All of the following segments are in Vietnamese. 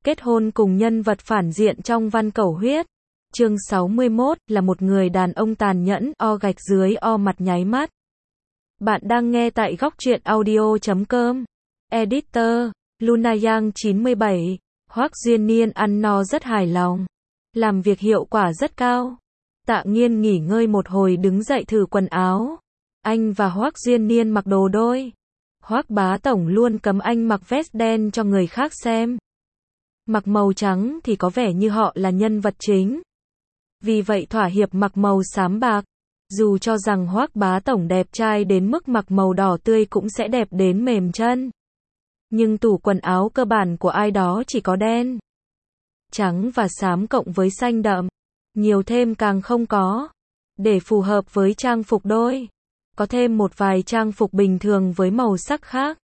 Kết hôn cùng nhân vật phản diện trong Văn Cẩu Huyết. Chương 61 là một người đàn ông tàn nhẫn, o gạch dưới o mặt nháy mắt. Bạn đang nghe tại góc truyện audio.com. Editor, Lunayang 97. Hoắc Duyên Niên ăn no rất hài lòng. Làm việc hiệu quả rất cao. Tạ Nghiên nghỉ ngơi một hồi đứng dậy thử quần áo. Anh và Hoắc Duyên Niên mặc đồ đôi. Hoắc bá tổng luôn cấm anh mặc vest đen cho người khác xem. Mặc màu trắng thì có vẻ như họ là nhân vật chính. Vì vậy thỏa hiệp mặc màu xám bạc. Dù cho rằng Hoắc bá tổng đẹp trai đến mức mặc màu đỏ tươi cũng sẽ đẹp đến mềm chân. Nhưng tủ quần áo cơ bản của ai đó chỉ có đen, trắng và xám cộng với xanh đậm. Nhiều thêm càng không có. Để phù hợp với trang phục đôi, có thêm một vài trang phục bình thường với màu sắc khác.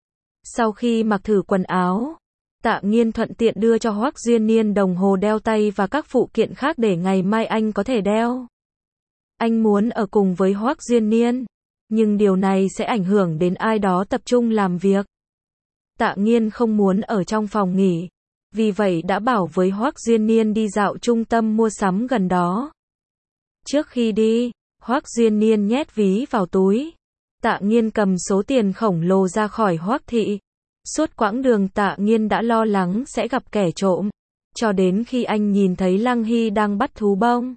Sau khi mặc thử quần áo, Tạ Nghiên thuận tiện đưa cho Hoắc Duyên Niên đồng hồ đeo tay và các phụ kiện khác để ngày mai anh có thể đeo. Anh muốn ở cùng với Hoắc Duyên Niên, nhưng điều này sẽ ảnh hưởng đến ai đó tập trung làm việc. Tạ Nghiên không muốn ở trong phòng nghỉ, vì vậy đã bảo với Hoắc Duyên Niên đi dạo trung tâm mua sắm gần đó. Trước khi đi, Hoắc Duyên Niên nhét ví vào túi. Tạ Nghiên cầm số tiền khổng lồ ra khỏi Hoắc thị. Suốt quãng đường Tạ Nghiên đã lo lắng sẽ gặp kẻ trộm, cho đến khi anh nhìn thấy Lăng Hy đang bắt thú bông.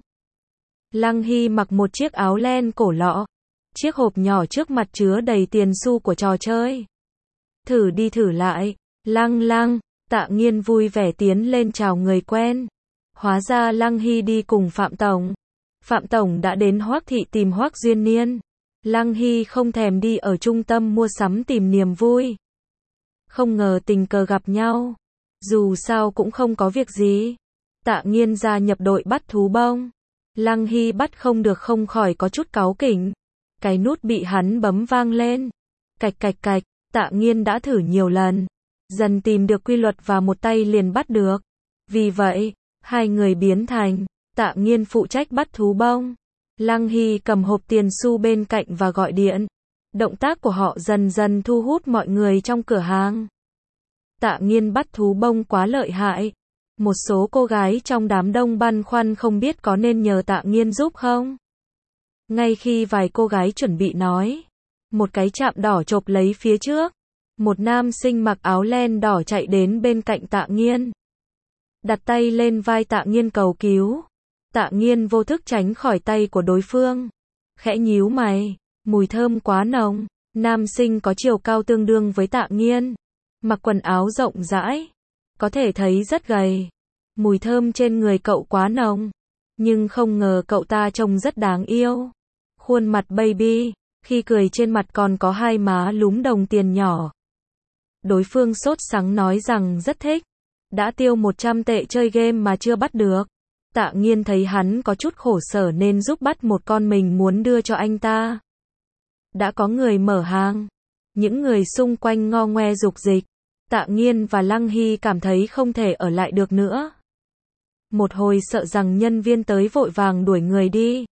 Lăng Hy mặc một chiếc áo len cổ lọ, chiếc hộp nhỏ trước mặt chứa đầy tiền xu của trò chơi. Thử đi thử lại, Lăng, Tạ Nghiên vui vẻ tiến lên chào người quen. Hóa ra Lăng Hy đi cùng Phạm Tổng. Phạm Tổng đã đến Hoắc thị tìm Hoắc Duyên Niên. Lăng Hy không thèm đi ở trung tâm mua sắm tìm niềm vui. Không ngờ tình cờ gặp nhau. Dù sao cũng không có việc gì. Tạ Nghiên gia nhập đội bắt thú bông. Lăng Hy bắt không được không khỏi có chút cáu kỉnh. Cái nút bị hắn bấm vang lên. Cạch, Tạ Nghiên đã thử nhiều lần. Dần tìm được quy luật và một tay liền bắt được. Vì vậy, hai người biến thành, Tạ Nghiên phụ trách bắt thú bông. Lăng Hy cầm hộp tiền xu bên cạnh và gọi điện. Động tác của họ dần dần thu hút mọi người trong cửa hàng. Tạ Nghiên bắt thú bông quá lợi hại. Một số cô gái trong đám đông băn khoăn không biết có nên nhờ Tạ Nghiên giúp không. Ngay khi vài cô gái chuẩn bị nói, một cái chạm đỏ chộp lấy phía trước. Một nam sinh mặc áo len đỏ chạy đến bên cạnh Tạ Nghiên. Đặt tay lên vai Tạ Nghiên cầu cứu. Tạ Nghiên vô thức tránh khỏi tay của đối phương. Khẽ nhíu mày, mùi thơm quá nồng. Nam sinh có chiều cao tương đương với Tạ Nghiên. Mặc quần áo rộng rãi. Có thể thấy rất gầy. Mùi thơm trên người cậu quá nồng. Nhưng không ngờ cậu ta trông rất đáng yêu. Khuôn mặt baby, khi cười trên mặt còn có hai má lúm đồng tiền nhỏ. Đối phương sốt sắng nói rằng rất thích. Đã tiêu 100 tệ chơi game mà chưa bắt được. Tạ Nghiên thấy hắn có chút khổ sở nên giúp bắt một con mình muốn đưa cho anh ta. Đã có người mở hàng. Những người xung quanh ngo ngoe rục dịch. Tạ Nghiên và Lăng Hy cảm thấy không thể ở lại được nữa. Một hồi sợ rằng nhân viên tới vội vàng đuổi người đi.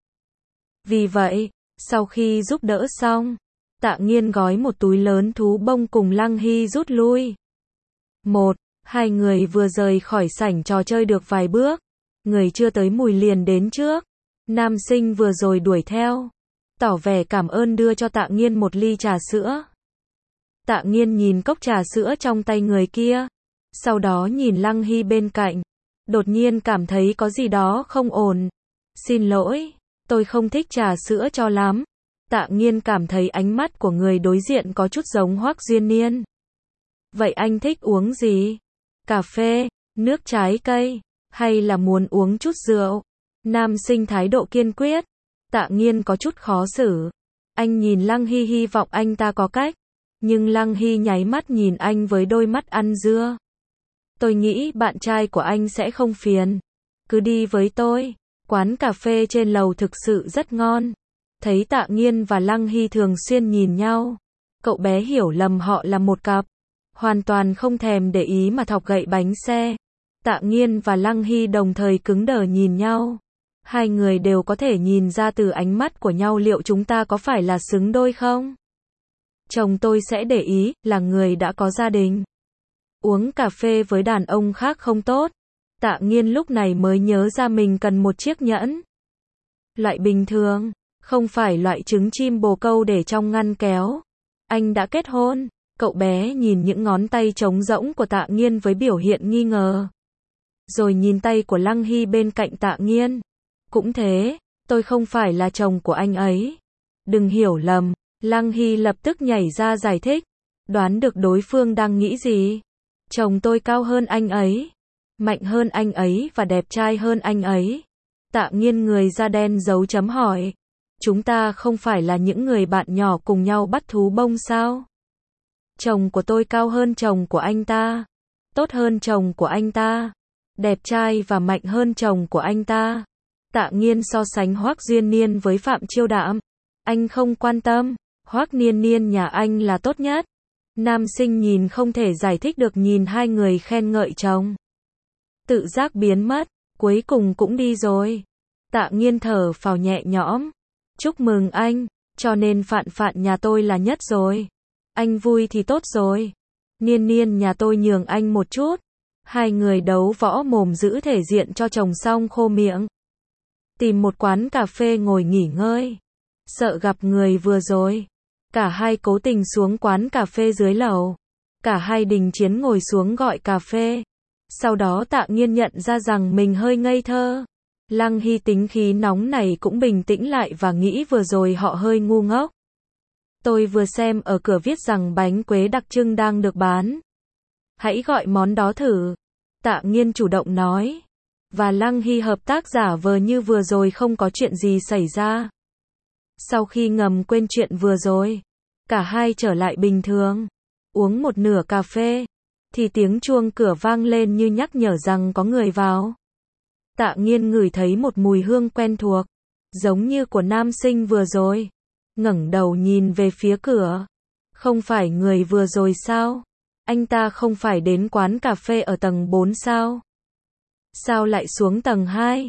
Vì vậy, sau khi giúp đỡ xong, Tạ Nghiên gói một túi lớn thú bông cùng Lăng Hy rút lui. Hai người vừa rời khỏi sảnh trò chơi được vài bước. Người chưa tới mùi liền đến trước. Nam sinh vừa rồi đuổi theo. Tỏ vẻ cảm ơn đưa cho Tạ Nghiên một ly trà sữa. Tạ Nghiên nhìn cốc trà sữa trong tay người kia. Sau đó nhìn Lăng Hy bên cạnh. Đột nhiên cảm thấy có gì đó không ổn. Xin lỗi, tôi không thích trà sữa cho lắm. Tạ Nghiên cảm thấy ánh mắt của người đối diện có chút giống Hoắc Duyên Niên. Vậy anh thích uống gì? Cà phê, nước trái cây, hay là muốn uống chút rượu? Nam sinh thái độ kiên quyết. Tạ Nghiên có chút khó xử. Anh nhìn Lăng Hy hy vọng anh ta có cách. Nhưng Lăng Hy nháy mắt nhìn anh với đôi mắt ăn dưa. Tôi nghĩ bạn trai của anh sẽ không phiền. Cứ đi với tôi. Quán cà phê trên lầu thực sự rất ngon. Thấy Tạ Nghiên và Lăng Hy thường xuyên nhìn nhau. Cậu bé hiểu lầm họ là một cặp. Hoàn toàn không thèm để ý mà thọc gậy bánh xe. Tạ Nghiên và Lăng Hy đồng thời cứng đờ nhìn nhau. Hai người đều có thể nhìn ra từ ánh mắt của nhau liệu chúng ta có phải là xứng đôi không? Chồng tôi sẽ để ý, là người đã có gia đình. Uống cà phê với đàn ông khác không tốt. Tạ Nghiên lúc này mới nhớ ra mình cần một chiếc nhẫn. Loại bình thường, không phải loại trứng chim bồ câu để trong ngăn kéo. Anh đã kết hôn. Cậu bé nhìn những ngón tay trống rỗng của Tạ Nghiên với biểu hiện nghi ngờ. Rồi nhìn tay của Lăng Hy bên cạnh Tạ Nghiên. Cũng thế, tôi không phải là chồng của anh ấy. Đừng hiểu lầm. Lăng Hy lập tức nhảy ra giải thích. Đoán được đối phương đang nghĩ gì. Chồng tôi cao hơn anh ấy, mạnh hơn anh ấy và đẹp trai hơn anh ấy. Tạ Nghiên người da đen dấu chấm hỏi. Chúng ta không phải là những người bạn nhỏ cùng nhau bắt thú bông sao? Chồng của tôi cao hơn chồng của anh ta, tốt hơn chồng của anh ta, đẹp trai và mạnh hơn chồng của anh ta. Tạ Nghiên so sánh Hoắc Duyên Niên với Phạm Chiêu Đạm. Anh không quan tâm, Hoắc Niên Niên nhà anh là tốt nhất. Nam sinh nhìn không thể giải thích được nhìn hai người khen ngợi chồng. Tự giác biến mất, cuối cùng cũng đi rồi. Tạ Nghiên thở phào nhẹ nhõm. Chúc mừng anh, cho nên Phạn Phạn nhà tôi là nhất rồi. Anh vui thì tốt rồi. Niên Niên nhà tôi nhường anh một chút. Hai người đấu võ mồm giữ thể diện cho chồng xong khô miệng. Tìm một quán cà phê ngồi nghỉ ngơi. Sợ gặp người vừa rồi. Cả hai cố tình xuống quán cà phê dưới lầu. Cả hai đình chiến ngồi xuống gọi cà phê. Sau đó Tạ Nghiên nhận ra rằng mình hơi ngây thơ. Lăng Hy tính khí nóng này cũng bình tĩnh lại và nghĩ vừa rồi họ hơi ngu ngốc. Tôi vừa xem ở cửa viết rằng bánh quế đặc trưng đang được bán. Hãy gọi món đó thử. Tạ Nghiên chủ động nói. Và Lăng Hy hợp tác giả vờ như vừa rồi không có chuyện gì xảy ra. Sau khi ngầm quên chuyện vừa rồi, cả hai trở lại bình thường. Uống một nửa cà phê, thì tiếng chuông cửa vang lên như nhắc nhở rằng có người vào. Tạ Nghiên ngửi thấy một mùi hương quen thuộc, giống như của nam sinh vừa rồi. Ngẩng đầu nhìn về phía cửa. Không phải người vừa rồi sao? Anh ta không phải đến quán cà phê ở tầng 4 sao? Sao lại xuống tầng 2?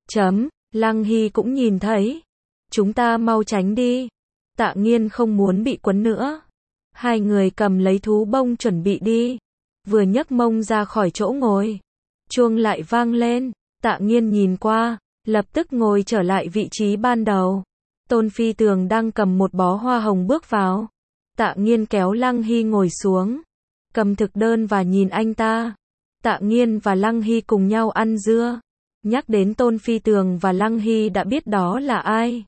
Lăng Hy cũng nhìn thấy. Chúng ta mau tránh đi. Tạ Nghiên không muốn bị quấn nữa. Hai người cầm lấy thú bông chuẩn bị đi. Vừa nhấc mông ra khỏi chỗ ngồi, chuông lại vang lên. Tạ Nghiên nhìn qua, lập tức ngồi trở lại vị trí ban đầu. Tôn Phi Tường đang cầm một bó hoa hồng bước vào. Tạ Nghiên kéo Lăng Hy ngồi xuống, cầm thực đơn và nhìn anh ta. Tạ Nghiên và Lăng Hy cùng nhau ăn dưa. Nhắc đến Tôn Phi Tường và Lăng Hy đã biết đó là ai.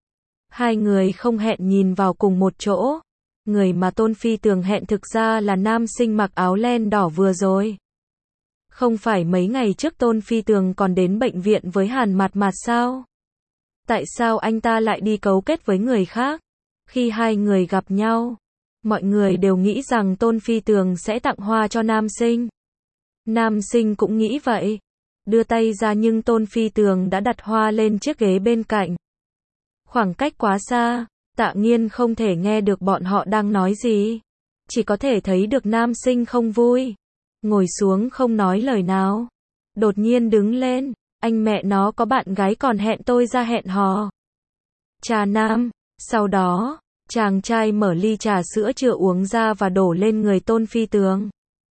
Hai người không hẹn nhìn vào cùng một chỗ. Người mà Tôn Phi Tường hẹn thực ra là nam sinh mặc áo len đỏ vừa rồi. Không phải mấy ngày trước Tôn Phi Tường còn đến bệnh viện với Hàn Mạt Mạt sao? Tại sao anh ta lại đi cấu kết với người khác? Khi hai người gặp nhau, mọi người đều nghĩ rằng Tôn Phi Tường sẽ tặng hoa cho nam sinh. Nam sinh cũng nghĩ vậy. Đưa tay ra nhưng Tôn Phi Tường đã đặt hoa lên chiếc ghế bên cạnh. Khoảng cách quá xa, Tạ Nghiên không thể nghe được bọn họ đang nói gì. Chỉ có thể thấy được nam sinh không vui. Ngồi xuống không nói lời nào. Đột nhiên đứng lên. Anh mẹ nó có bạn gái còn hẹn tôi ra hẹn hò. Trà nam. Sau đó, chàng trai mở ly trà sữa chưa uống ra và đổ lên người Tôn Phi Tường.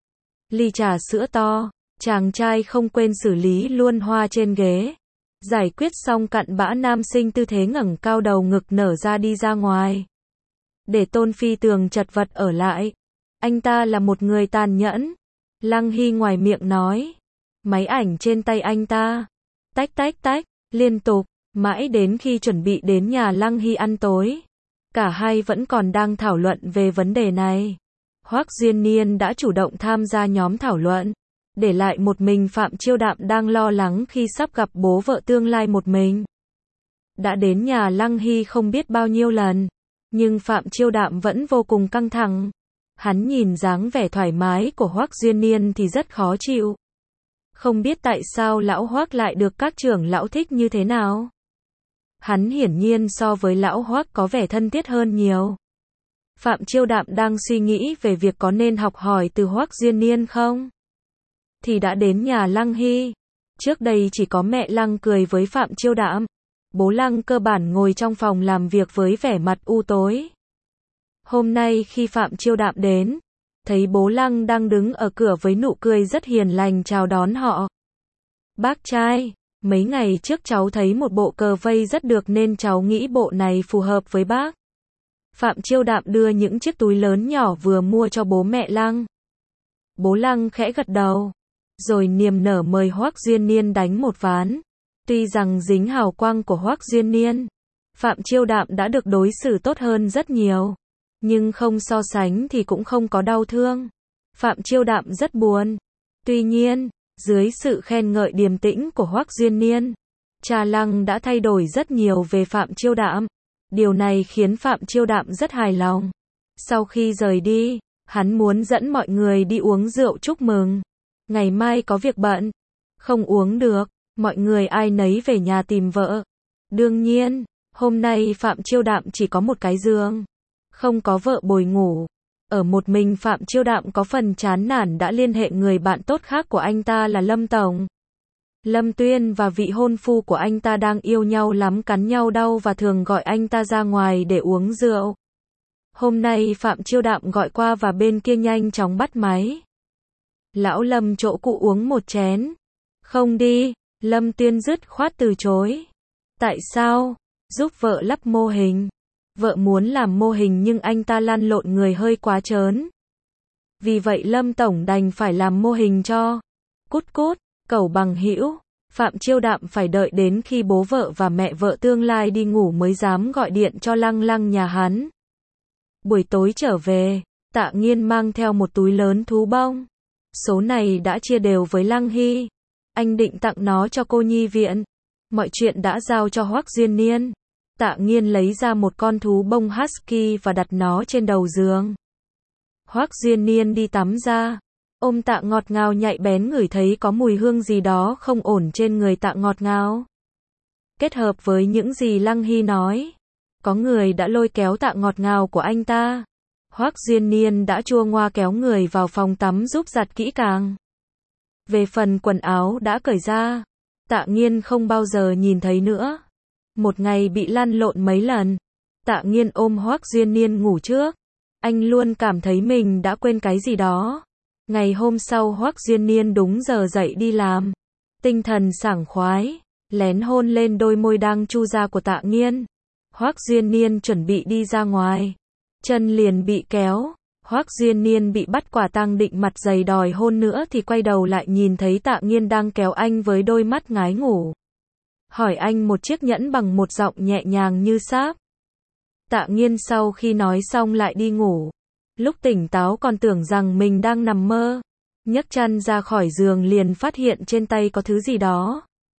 Ly trà sữa to. Chàng trai không quên xử lý luôn hoa trên ghế. Giải quyết xong cặn bã nam sinh tư thế ngẩng cao đầu ngực nở ra đi ra ngoài. Để Tôn Phi Tường chật vật ở lại. Anh ta là một người tàn nhẫn. Lăng Hy ngoài miệng nói. Máy ảnh trên tay anh ta. Tách tách tách, liên tục, mãi đến khi chuẩn bị đến nhà Lăng Hy ăn tối. Cả hai vẫn còn đang thảo luận về vấn đề này. Hoắc Duyên Niên đã chủ động tham gia nhóm thảo luận. Để lại một mình Phạm Chiêu Đạm đang lo lắng khi sắp gặp bố vợ tương lai một mình. Đã đến nhà Lăng Hy không biết bao nhiêu lần, nhưng Phạm Chiêu Đạm vẫn vô cùng căng thẳng. Hắn nhìn dáng vẻ thoải mái của Hoắc Duyên Niên thì rất khó chịu. Không biết tại sao lão Hoắc lại được các trưởng lão thích như thế nào. Hắn hiển nhiên so với lão Hoắc có vẻ thân thiết hơn nhiều. Phạm Chiêu Đạm đang suy nghĩ về việc có nên học hỏi từ Hoắc Duyên Niên không. Thì đã đến nhà Lăng Hy. Trước đây chỉ có mẹ Lăng cười với Phạm Chiêu Đạm. Bố Lăng cơ bản ngồi trong phòng làm việc với vẻ mặt u tối. Hôm nay khi Phạm Chiêu Đạm đến, thấy bố Lăng đang đứng ở cửa với nụ cười rất hiền lành chào đón họ. Bác trai, mấy ngày trước cháu thấy một bộ cờ vây rất được nên cháu nghĩ bộ này phù hợp với bác. Phạm Chiêu Đạm đưa những chiếc túi lớn nhỏ vừa mua cho bố mẹ Lăng. Bố Lăng khẽ gật đầu, rồi niềm nở mời Hoắc Duyên Niên đánh một ván. Tuy rằng dính hào quang của Hoắc Duyên Niên, Phạm Chiêu Đạm đã được đối xử tốt hơn rất nhiều, nhưng không so sánh thì cũng không có đau thương. Phạm Chiêu Đạm rất buồn. Tuy nhiên, dưới sự khen ngợi điềm tĩnh của Hoắc Duyên Niên, cha Lăng đã thay đổi rất nhiều về Phạm Chiêu Đạm. Điều này khiến Phạm Chiêu Đạm rất hài lòng. Sau khi rời đi, hắn muốn dẫn mọi người đi uống rượu chúc mừng. Ngày mai có việc bận, không uống được, mọi người ai nấy về nhà tìm vợ. Đương nhiên, hôm nay Phạm Chiêu Đạm chỉ có một cái giường, không có vợ bồi ngủ. Ở một mình Phạm Chiêu Đạm có phần chán nản đã liên hệ người bạn tốt khác của anh ta là Lâm Tổng. Lâm Tuyên và vị hôn phu của anh ta đang yêu nhau lắm, cắn nhau đau và thường gọi anh ta ra ngoài để uống rượu. Hôm nay Phạm Chiêu Đạm gọi qua và bên kia nhanh chóng bắt máy. Lão Lâm, chỗ cụ uống một chén. Không đi, Lâm Tuyên dứt khoát từ chối. Tại sao? Giúp vợ lắp mô hình. Vợ muốn làm mô hình nhưng anh ta lăn lộn người hơi quá trớn. Vì vậy Lâm Tổng đành phải làm mô hình cho. Cút cút, cẩu bằng hữu. Phạm Chiêu Đạm phải đợi đến khi bố vợ và mẹ vợ tương lai đi ngủ mới dám gọi điện cho Lăng nhà hắn. Buổi tối trở về, Tạ Nghiên mang theo một túi lớn thú bông. Số này đã chia đều với Lăng Hy. Anh định tặng nó cho cô nhi viện. Mọi chuyện đã giao cho Hoắc Duyên Niên. Tạ Nghiên lấy ra một con thú bông husky và đặt nó trên đầu giường. Hoắc Duyên Niên đi tắm ra, ôm Tạ Ngọt Ngào nhạy bén ngửi thấy có mùi hương gì đó không ổn trên người Tạ Ngọt Ngào. Kết hợp với những gì Lăng Hy nói, có người đã lôi kéo Tạ Ngọt Ngào của anh ta. Hoắc Duyên Niên đã chua ngoa kéo người vào phòng tắm giúp giặt kỹ càng. Về phần quần áo đã cởi ra, Tạ Nghiên không bao giờ nhìn thấy nữa. Một ngày bị lăn lộn mấy lần, Tạ Nghiên ôm Hoắc Duyên Niên ngủ trước. Anh luôn cảm thấy mình đã quên cái gì đó. Ngày hôm sau Hoắc Duyên Niên đúng giờ dậy đi làm. Tinh thần sảng khoái, lén hôn lên đôi môi đang chu ra của Tạ Nghiên. Hoắc Duyên Niên chuẩn bị đi ra ngoài, chân liền bị kéo. Hoắc Duyên Niên bị bắt quả tang định mặt dày đòi hôn nữa thì quay đầu lại nhìn thấy Tạ Nghiên đang kéo anh với đôi mắt ngái ngủ. Hỏi anh một chiếc nhẫn bằng một giọng nhẹ nhàng như sáp. Tạ Nghiên sau khi nói xong lại đi ngủ. Lúc tỉnh táo còn tưởng rằng mình đang nằm mơ. Nhấc chăn ra khỏi giường liền phát hiện trên tay có thứ gì đó.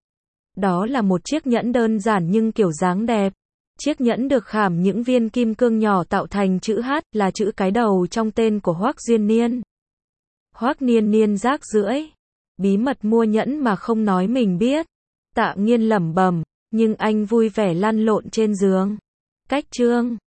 Đó là một chiếc nhẫn đơn giản nhưng kiểu dáng đẹp. Chiếc nhẫn được khảm những viên kim cương nhỏ tạo thành chữ H, là chữ cái đầu trong tên của Hoắc Duyên Niên. Hoắc Niên Niên rác rưởi, bí mật mua nhẫn mà không nói mình biết. Tạ Nghiên lẩm bẩm, nhưng anh vui vẻ lăn lộn trên giường. Cách chương